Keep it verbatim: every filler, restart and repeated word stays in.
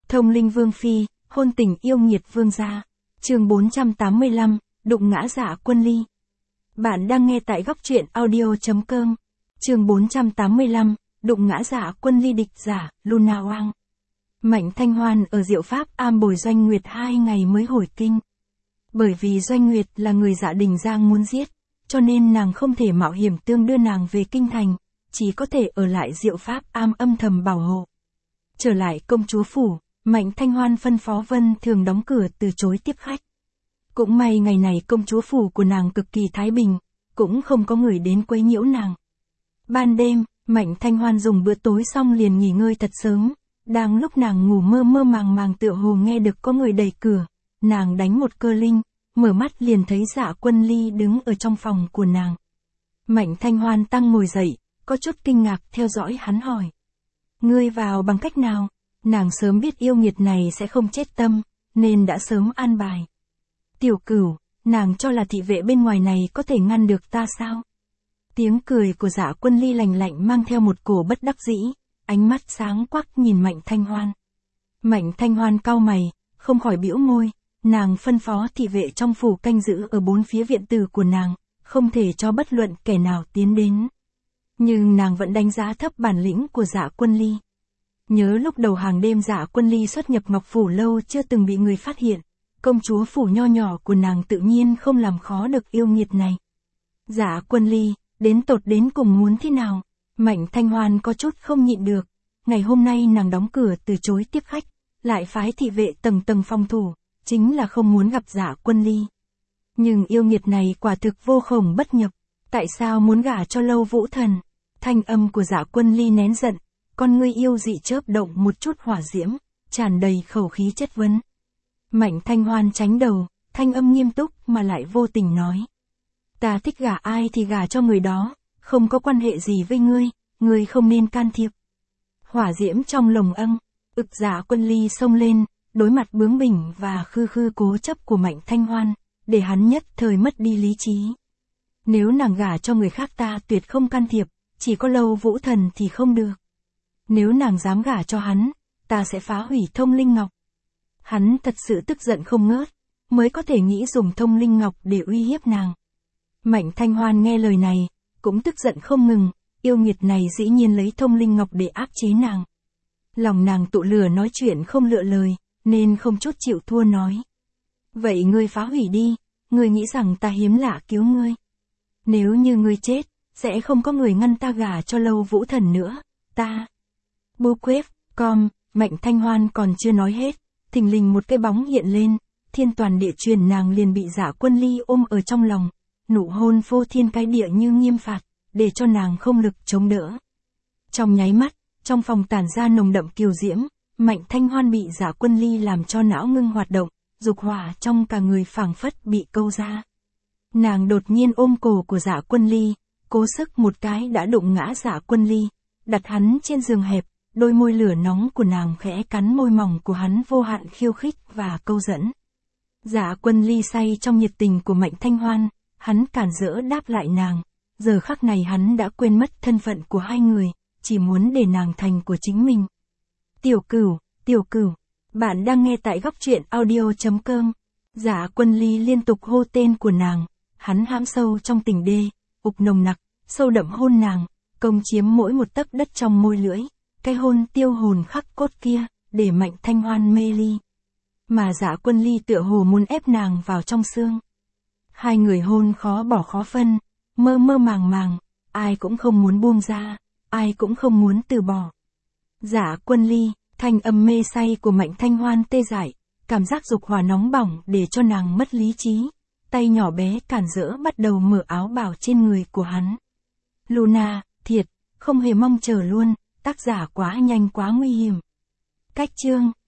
Thông linh vương phi, hôn tình yêu nghiệt vương gia. Chương bốn trăm tám mươi lăm, đụng ngã Dạ Quân Ly. Bạn đang nghe tại góc truyện audio chấm com. Chương bốn trăm tám mươi lăm, đụng ngã Dạ Quân Ly địch giả, Luna Oang. Mạnh Thanh Hoan ở Diệu Pháp am bồi Doanh Nguyệt hai ngày mới hồi kinh. Bởi vì Doanh Nguyệt là người Dạ Đình Giang muốn giết, cho nên nàng không thể mạo hiểm tương đưa nàng về kinh thành, chỉ có thể ở lại Diệu Pháp am âm thầm bảo hộ. Trở lại công chúa phủ, Mạnh Thanh Hoan phân phó Vân Thường đóng cửa từ chối tiếp khách. Cũng may ngày này công chúa phủ của nàng cực kỳ thái bình, cũng không có người đến quấy nhiễu nàng. Ban đêm, Mạnh Thanh Hoan dùng bữa tối xong liền nghỉ ngơi thật sớm, đang lúc nàng ngủ mơ mơ màng màng tựa hồ nghe được có người đẩy cửa, nàng đánh một cơ linh, mở mắt liền thấy Dạ Quân Ly đứng ở trong phòng của nàng. Mạnh Thanh Hoan tăng ngồi dậy, có chút kinh ngạc theo dõi hắn hỏi. Ngươi vào bằng cách nào? Nàng sớm biết yêu nghiệt này sẽ không chết tâm, nên đã sớm an bài. Tiểu Cửu, nàng cho là thị vệ bên ngoài này có thể ngăn được ta sao? Tiếng cười của Dạ Quân Ly lành lạnh mang theo một cổ bất đắc dĩ, ánh mắt sáng quắc nhìn Mạnh Thanh Hoan. Mạnh Thanh Hoan cau mày, không khỏi bĩu môi, nàng phân phó thị vệ trong phủ canh giữ ở bốn phía viện tử của nàng, không thể cho bất luận kẻ nào tiến đến. Nhưng nàng vẫn đánh giá thấp bản lĩnh của Dạ Quân Ly. Nhớ lúc đầu hàng đêm Dạ Quân Ly xuất nhập Ngọc Phủ lâu chưa từng bị người phát hiện, công chúa phủ nho nhỏ của nàng tự nhiên không làm khó được yêu nghiệt này. Dạ Quân Ly, đến tột đến cùng muốn thế nào? Mạnh Thanh Hoan có chút không nhịn được, ngày hôm nay nàng đóng cửa từ chối tiếp khách, lại phái thị vệ tầng tầng phòng thủ, chính là không muốn gặp Dạ Quân Ly. Nhưng yêu nghiệt này quả thực vô khổng bất nhập, tại sao muốn gả cho Lâu Vũ Thần? Thanh âm của Dạ Quân Ly nén giận, con ngươi yêu dị chớp động một chút hỏa diễm, tràn đầy khẩu khí chất vấn. Mạnh Thanh Hoan tránh đầu, thanh âm nghiêm túc mà lại vô tình nói. Ta thích gả ai thì gả cho người đó, không có quan hệ gì với ngươi, ngươi không nên can thiệp. Hỏa diễm trong lồng âng, ực Dạ Quân Ly xông lên, đối mặt bướng bỉnh và khư khư cố chấp của Mạnh Thanh Hoan, để hắn nhất thời mất đi lý trí. Nếu nàng gả cho người khác ta tuyệt không can thiệp, chỉ có Lâu Vũ Thần thì không được. Nếu nàng dám gả cho hắn, ta sẽ phá hủy Thông Linh Ngọc. Hắn thật sự tức giận không ngớt, mới có thể nghĩ dùng Thông Linh Ngọc để uy hiếp nàng. Mạnh Thanh Hoan nghe lời này, cũng tức giận không ngừng, yêu nghiệt này dĩ nhiên lấy Thông Linh Ngọc để áp chế nàng. Lòng nàng tụ lửa nói chuyện không lựa lời, nên không chút chịu thua nói. Vậy ngươi phá hủy đi, ngươi nghĩ rằng ta hiếm lạ cứu ngươi. Nếu như ngươi chết, sẽ không có người ngăn ta gả cho Lâu Vũ Thần nữa, ta. Bô quếp, com, Mạnh Thanh Hoan còn chưa nói hết, thình lình một cái bóng hiện lên, thiên toàn địa truyền nàng liền bị Dạ Quân Ly ôm ở trong lòng, nụ hôn phô thiên cái địa như nghiêm phạt, để cho nàng không lực chống đỡ. Trong nháy mắt, trong phòng tản ra nồng đậm kiều diễm, Mạnh Thanh Hoan bị Dạ Quân Ly làm cho não ngưng hoạt động, dục hỏa trong cả người phảng phất bị câu ra. Nàng đột nhiên ôm cổ của Dạ Quân Ly, cố sức một cái đã đụng ngã Dạ Quân Ly, đặt hắn trên giường hẹp, đôi môi lửa nóng của nàng khẽ cắn môi mỏng của hắn vô hạn khiêu khích và câu dẫn. Dạ Quân Ly say trong nhiệt tình của Mạnh Thanh Hoan, hắn cản rỡ đáp lại nàng, giờ khắc này hắn đã quên mất thân phận của hai người, chỉ muốn để nàng thành của chính mình. Tiểu Cửu, Tiểu Cửu, bạn đang nghe tại góc truyện audio chấm com. Dạ Quân Ly liên tục hô tên của nàng, hắn hãm sâu trong tình đê, ục nồng nặc, sâu đậm hôn nàng, công chiếm mỗi một tấc đất trong môi lưỡi, cái hôn tiêu hồn khắc cốt kia, để Mạnh Thanh Hoan mê ly. Mà Dạ Quân Ly tựa hồ muốn ép nàng vào trong xương. Hai người hôn khó bỏ khó phân, mơ mơ màng màng, ai cũng không muốn buông ra, ai cũng không muốn từ bỏ. Dạ Quân Ly, thanh âm mê say của Mạnh Thanh Hoan tê dại, cảm giác dục hỏa nóng bỏng để cho nàng mất lý trí, tay nhỏ bé cản rỡ bắt đầu mở áo bào trên người của hắn. Luna, thiệt, không hề mong chờ luôn, tác giả quá nhanh quá nguy hiểm. Cách chương